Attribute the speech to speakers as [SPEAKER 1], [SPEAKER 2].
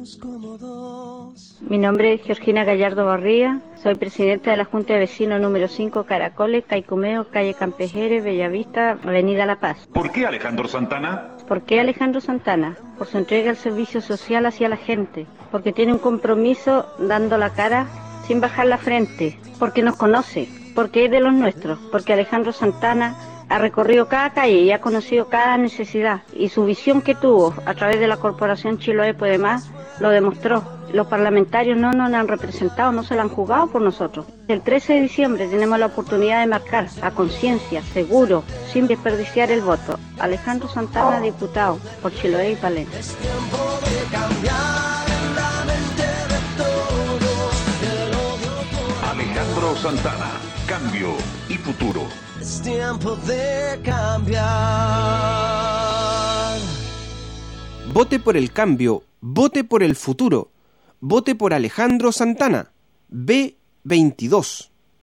[SPEAKER 1] Mi nombre es Georgina Gallardo Barría, soy presidenta de la Junta de Vecinos número 5, Caracoles, Caicumeo, calle Campejeres, Bellavista, Avenida La Paz.
[SPEAKER 2] ¿Por qué Alejandro Santana?
[SPEAKER 1] ¿Por qué Alejandro Santana? Por su entrega al servicio social hacia la gente, porque tiene un compromiso dando la cara sin bajar la frente, porque nos conoce, porque es de los nuestros, porque Alejandro Santana ha recorrido cada calle y ha conocido cada necesidad, y su visión que tuvo a través de la Corporación Chiloé Puede Más lo demostró. Los parlamentarios no nos han representado, no se la han jugado por nosotros. El 13 de diciembre tenemos la oportunidad de marcar a conciencia, seguro, sin desperdiciar el voto. Alejandro Santana, diputado por Chiloé y Palena.
[SPEAKER 3] Es tiempo de cambiar en la mente de todos el odio por...
[SPEAKER 2] Alejandro Santana, cambio y futuro.
[SPEAKER 3] Es tiempo de cambiar.
[SPEAKER 4] Vote por el cambio, vote por el futuro. Vote por Alejandro Santana, B22.